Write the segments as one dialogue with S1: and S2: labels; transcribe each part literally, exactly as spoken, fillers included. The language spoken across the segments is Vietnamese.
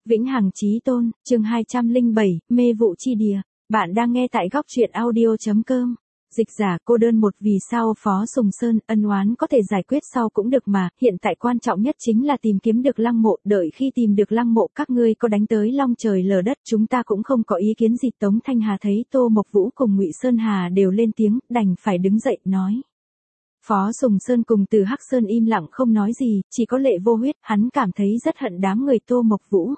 S1: Vĩnh Hằng Chí Tôn, chương hai trăm lẻ bảy, mê vụ chi địa. Bạn đang nghe tại góc truyện audio.com. Dịch giả cô đơn một vì sao Phó Sùng Sơn, ân oán có thể giải quyết sau cũng được mà, hiện tại quan trọng nhất chính là tìm kiếm được lăng mộ, đợi khi tìm được lăng mộ các ngươi có đánh tới long trời lở đất chúng ta cũng không có ý kiến gì. Tống Thanh Hà thấy Tô Mộc Vũ cùng Ngụy Sơn Hà đều lên tiếng, đành phải đứng dậy, nói. Phó Sùng Sơn cùng Từ Hắc Sơn im lặng không nói gì, chỉ có Lệ Vô Huyết, hắn cảm thấy rất hận đám người Tô Mộc Vũ.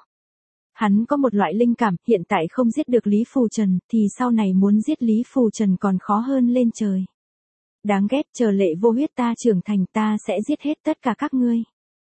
S1: Hắn có một loại linh cảm, hiện tại không giết được Lý Phù Trần, thì sau này muốn giết Lý Phù Trần còn khó hơn lên trời. Đáng ghét, chờ Lệ Vô Huyết ta trưởng thành ta sẽ giết hết tất cả các ngươi.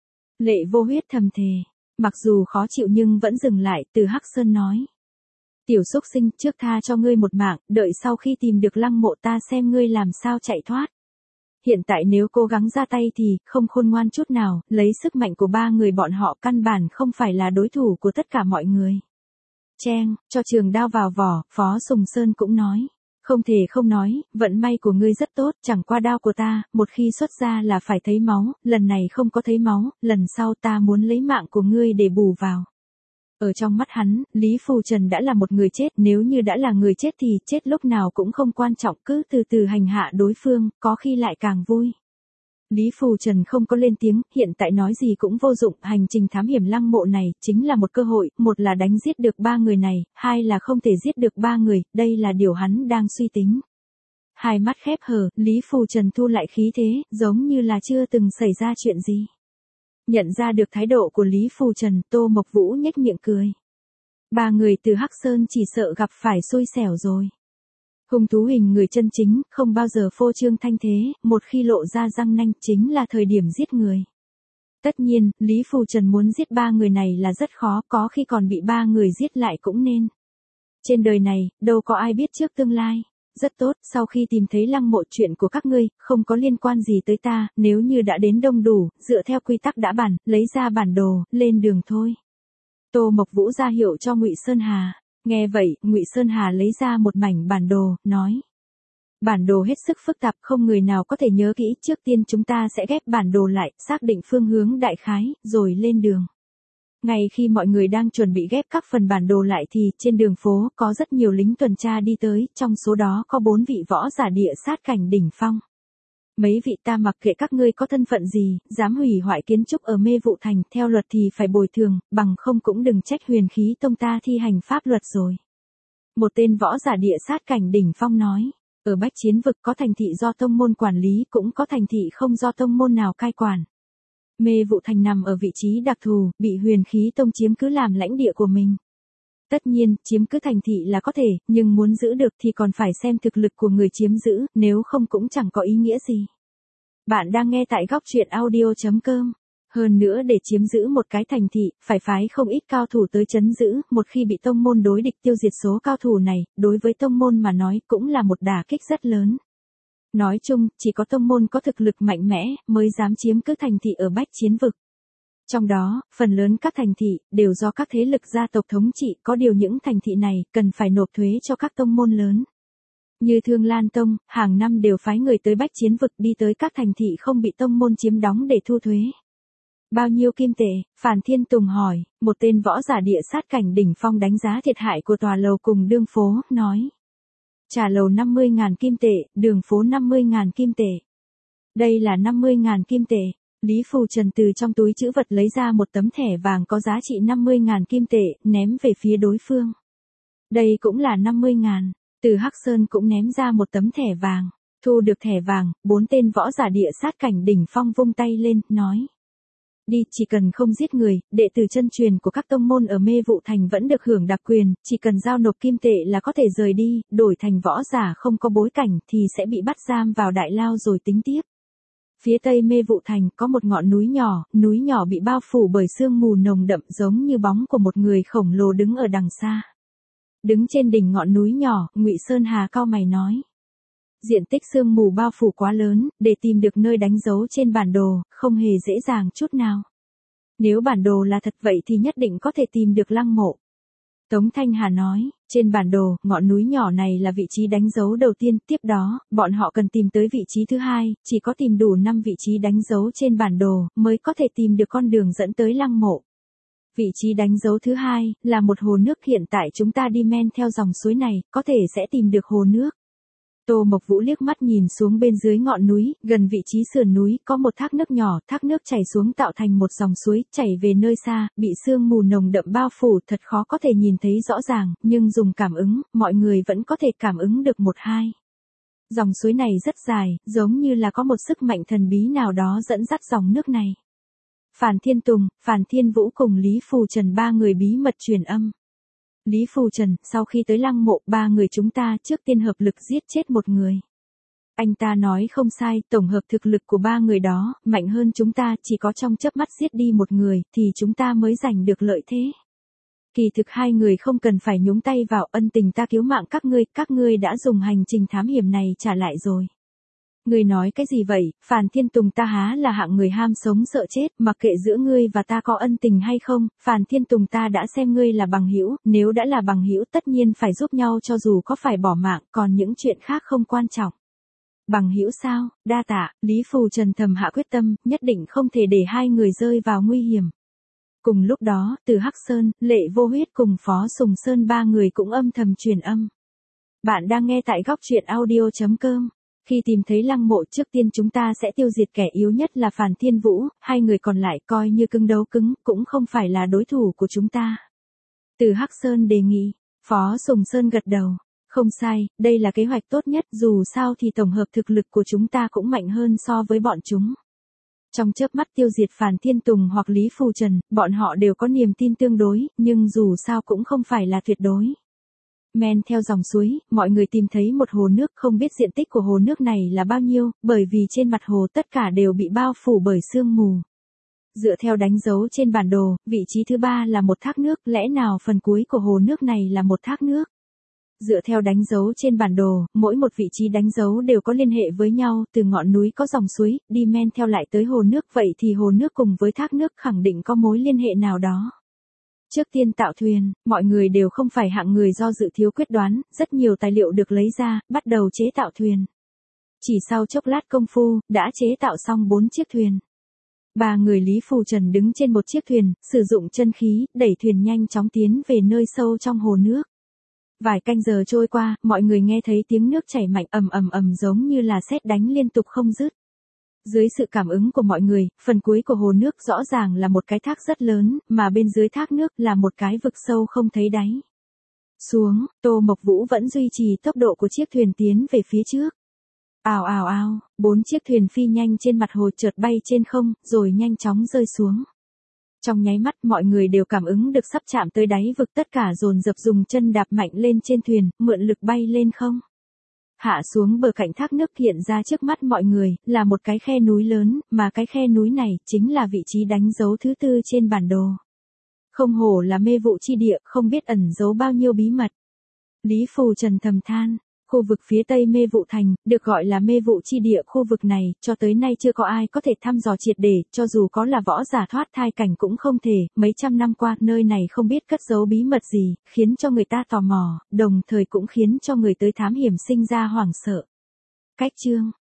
S1: Lệ Vô Huyết thầm thề, mặc dù khó chịu nhưng vẫn dừng lại. Từ Hắc Sơn nói. Tiểu xúc sinh, trước tha cho ngươi một mạng, đợi sau khi tìm được lăng mộ ta xem ngươi làm sao chạy thoát. Hiện tại nếu cố gắng ra tay thì, không khôn ngoan chút nào, lấy sức mạnh của ba người bọn họ căn bản không phải là đối thủ của tất cả mọi người. Cheng, cho trường đao vào vỏ, Phó Sùng Sơn cũng nói. Không thể không nói, vận may của ngươi rất tốt, chẳng qua đao của ta, một khi xuất ra là phải thấy máu, lần này không có thấy máu, lần sau ta muốn lấy mạng của ngươi để bù vào. Ở trong mắt hắn, Lý Phù Trần đã là một người chết, nếu như đã là người chết thì chết lúc nào cũng không quan trọng, cứ từ từ hành hạ đối phương, có khi lại càng vui. Lý Phù Trần không có lên tiếng, hiện tại nói gì cũng vô dụng, hành trình thám hiểm lăng mộ này chính là một cơ hội, một là đánh giết được ba người này, hai là không thể giết được ba người, đây là điều hắn đang suy tính. Hai mắt khép hờ, Lý Phù Trần thu lại khí thế, giống như là chưa từng xảy ra chuyện gì. Nhận ra được thái độ của Lý Phù Trần, Tô Mộc Vũ nhếch miệng cười. Ba người từ Hắc Sơn chỉ sợ gặp phải xui xẻo rồi. Hung thú hình người chân chính, không bao giờ phô trương thanh thế, một khi lộ ra răng nanh chính là thời điểm giết người. Tất nhiên, Lý Phù Trần muốn giết ba người này là rất khó, có khi còn bị ba người giết lại cũng nên. Trên đời này, đâu có ai biết trước tương lai. Rất tốt, sau khi tìm thấy lăng mộ chuyện của các ngươi, không có liên quan gì tới ta, nếu như đã đến đông đủ, dựa theo quy tắc đã bàn, lấy ra bản đồ, lên đường thôi. Tô Mộc Vũ ra hiệu cho Ngụy Sơn Hà. Nghe vậy, Ngụy Sơn Hà lấy ra một mảnh bản đồ, nói. Bản đồ hết sức phức tạp, không người nào có thể nhớ kỹ, trước tiên chúng ta sẽ ghép bản đồ lại, xác định phương hướng đại khái, rồi lên đường. Ngay khi mọi người đang chuẩn bị ghép các phần bản đồ lại thì, trên đường phố, có rất nhiều lính tuần tra đi tới, trong số đó có bốn vị võ giả địa sát cảnh đỉnh phong. Mấy vị ta mặc kệ các ngươi có thân phận gì, dám hủy hoại kiến trúc ở Mê Vụ Thành, theo luật thì phải bồi thường, bằng không cũng đừng trách Huyền Khí Tông ta thi hành pháp luật rồi. Một tên võ giả địa sát cảnh đỉnh phong nói, ở Bách Chiến Vực có thành thị do tông môn quản lý, cũng có thành thị không do tông môn nào cai quản. Mê Vụ Thành nằm ở vị trí đặc thù, bị Huyền Khí Tông chiếm cứ làm lãnh địa của mình. Tất nhiên, chiếm cứ thành thị là có thể, nhưng muốn giữ được thì còn phải xem thực lực của người chiếm giữ, nếu không cũng chẳng có ý nghĩa gì. Bạn đang nghe tại góc truyện audio.com. Hơn nữa để chiếm giữ một cái thành thị, phải phái không ít cao thủ tới trấn giữ, một khi bị tông môn đối địch tiêu diệt số cao thủ này, đối với tông môn mà nói cũng là một đả kích rất lớn. Nói chung, chỉ có tông môn có thực lực mạnh mẽ, mới dám chiếm cứ thành thị ở Bách Chiến Vực. Trong đó, phần lớn các thành thị, đều do các thế lực gia tộc thống trị, có điều những thành thị này, cần phải nộp thuế cho các tông môn lớn. Như Thương Lan Tông, hàng năm đều phái người tới Bách Chiến Vực đi tới các thành thị không bị tông môn chiếm đóng để thu thuế. Bao nhiêu kim tệ? Phàn Thiên Tùng hỏi, một tên võ giả địa sát cảnh đỉnh phong đánh giá thiệt hại của tòa lầu cùng đường phố, nói. Trả lầu năm mươi nghìn kim tệ, đường phố năm mươi nghìn kim tệ. Đây là năm mươi nghìn kim tệ. Lý Phù Trần từ trong túi trữ vật lấy ra một tấm thẻ vàng có giá trị năm mươi nghìn kim tệ, ném về phía đối phương. Đây cũng là năm mươi nghìn. Từ Hắc Sơn cũng ném ra một tấm thẻ vàng. Thu được thẻ vàng, bốn tên võ giả địa sát cảnh đỉnh phong vung tay lên, nói. Đi, chỉ cần không giết người, đệ tử chân truyền của các tông môn ở Mê Vụ Thành vẫn được hưởng đặc quyền, chỉ cần giao nộp kim tệ là có thể rời đi, đổi thành võ giả không có bối cảnh thì sẽ bị bắt giam vào đại lao rồi tính tiếp. Phía tây Mê Vụ Thành có một ngọn núi nhỏ, núi nhỏ bị bao phủ bởi sương mù nồng đậm giống như bóng của một người khổng lồ đứng ở đằng xa. Đứng trên đỉnh ngọn núi nhỏ, Ngụy Sơn Hà cau mày nói. Diện tích sương mù bao phủ quá lớn, để tìm được nơi đánh dấu trên bản đồ, không hề dễ dàng chút nào. Nếu bản đồ là thật vậy thì nhất định có thể tìm được lăng mộ. Tống Thanh Hà nói, trên bản đồ, ngọn núi nhỏ này là vị trí đánh dấu đầu tiên, tiếp đó, bọn họ cần tìm tới vị trí thứ hai, chỉ có tìm đủ năm vị trí đánh dấu trên bản đồ, mới có thể tìm được con đường dẫn tới lăng mộ. Vị trí đánh dấu thứ hai, là một hồ nước hiện tại chúng ta đi men theo dòng suối này, có thể sẽ tìm được hồ nước. Tô Mộc Vũ liếc mắt nhìn xuống bên dưới ngọn núi, gần vị trí sườn núi, có một thác nước nhỏ, thác nước chảy xuống tạo thành một dòng suối, chảy về nơi xa, bị sương mù nồng đậm bao phủ, thật khó có thể nhìn thấy rõ ràng, nhưng dùng cảm ứng, mọi người vẫn có thể cảm ứng được một hai. Dòng suối này rất dài, giống như là có một sức mạnh thần bí nào đó dẫn dắt dòng nước này. Phàn Thiên Tùng, Phàn Thiên Vũ cùng Lý Phù Trần ba người bí mật truyền âm. Lý Phù Trần, sau khi tới lăng mộ, ba người chúng ta trước tiên hợp lực giết chết một người. Anh ta nói không sai, tổng hợp thực lực của ba người đó, mạnh hơn chúng ta, chỉ có trong chớp mắt giết đi một người, thì chúng ta mới giành được lợi thế. Kỳ thực hai người không cần phải nhúng tay vào, ân tình ta cứu mạng các ngươi, các ngươi đã dùng hành trình thám hiểm này trả lại rồi. Ngươi nói cái gì vậy, Phàn Thiên Tùng, ta há là hạng người ham sống sợ chết, mặc kệ giữa ngươi và ta có ân tình hay không, Phàn Thiên Tùng, ta đã xem ngươi là bằng hữu, nếu đã là bằng hữu tất nhiên phải giúp nhau cho dù có phải bỏ mạng, còn những chuyện khác không quan trọng. Bằng hữu sao, đa tạ, Lý Phù Trần thầm hạ quyết tâm, nhất định không thể để hai người rơi vào nguy hiểm. Cùng lúc đó, từ Hắc Sơn, Lệ Vô Huyết cùng Phó Sùng Sơn ba người cũng âm thầm truyền âm. Bạn đang nghe tại góc truyện audio chấm com. Khi tìm thấy lăng mộ, trước tiên chúng ta sẽ tiêu diệt kẻ yếu nhất là Phàn Thiên Vũ, hai người còn lại coi như cứng đấu cứng, cũng không phải là đối thủ của chúng ta. Từ Hắc Sơn đề nghị, Phó Sùng Sơn gật đầu. Không sai, đây là kế hoạch tốt nhất, dù sao thì tổng hợp thực lực của chúng ta cũng mạnh hơn so với bọn chúng. Trong chớp mắt tiêu diệt Phàn Thiên Tùng hoặc Lý Phù Trần, bọn họ đều có niềm tin tương đối, nhưng dù sao cũng không phải là tuyệt đối. Men theo dòng suối, mọi người tìm thấy một hồ nước, không biết diện tích của hồ nước này là bao nhiêu, bởi vì trên mặt hồ tất cả đều bị bao phủ bởi sương mù. Dựa theo đánh dấu trên bản đồ, vị trí thứ ba là một thác nước, lẽ nào phần cuối của hồ nước này là một thác nước? Dựa theo đánh dấu trên bản đồ, mỗi một vị trí đánh dấu đều có liên hệ với nhau, từ ngọn núi có dòng suối, đi men theo lại tới hồ nước, vậy thì hồ nước cùng với thác nước khẳng định có mối liên hệ nào đó. Trước tiên tạo thuyền, mọi người đều không phải hạng người do dự thiếu quyết đoán, rất nhiều tài liệu được lấy ra, bắt đầu chế tạo thuyền. Chỉ sau chốc lát công phu, đã chế tạo xong bốn chiếc thuyền. Ba người Lý Phù Trần đứng trên một chiếc thuyền, sử dụng chân khí, đẩy thuyền nhanh chóng tiến về nơi sâu trong hồ nước. Vài canh giờ trôi qua, mọi người nghe thấy tiếng nước chảy mạnh ầm ầm ầm giống như là sét đánh liên tục không dứt. Dưới sự cảm ứng của mọi người, phần cuối của hồ nước rõ ràng là một cái thác rất lớn, mà bên dưới thác nước là một cái vực sâu không thấy đáy. Xuống, Tô Mộc Vũ vẫn duy trì tốc độ của chiếc thuyền tiến về phía trước. Ào ào ào, bốn chiếc thuyền phi nhanh trên mặt hồ chợt bay trên không, rồi nhanh chóng rơi xuống. Trong nháy mắt mọi người đều cảm ứng được sắp chạm tới đáy vực, tất cả dồn dập dùng chân đạp mạnh lên trên thuyền, mượn lực bay lên không. Hạ xuống bờ cạnh thác nước, hiện ra trước mắt mọi người, là một cái khe núi lớn, mà cái khe núi này, chính là vị trí đánh dấu thứ tư trên bản đồ. Không hổ là mê vụ chi địa, không biết ẩn giấu bao nhiêu bí mật. Lý Phù Trần thầm than, khu vực phía tây mê vụ thành, được gọi là mê vụ chi địa, khu vực này, cho tới nay chưa có ai có thể thăm dò triệt để, cho dù có là võ giả thoát thai cảnh cũng không thể, mấy trăm năm qua, nơi này không biết cất giấu bí mật gì, khiến cho người ta tò mò, đồng thời cũng khiến cho người tới thám hiểm sinh ra hoảng sợ. Cách chương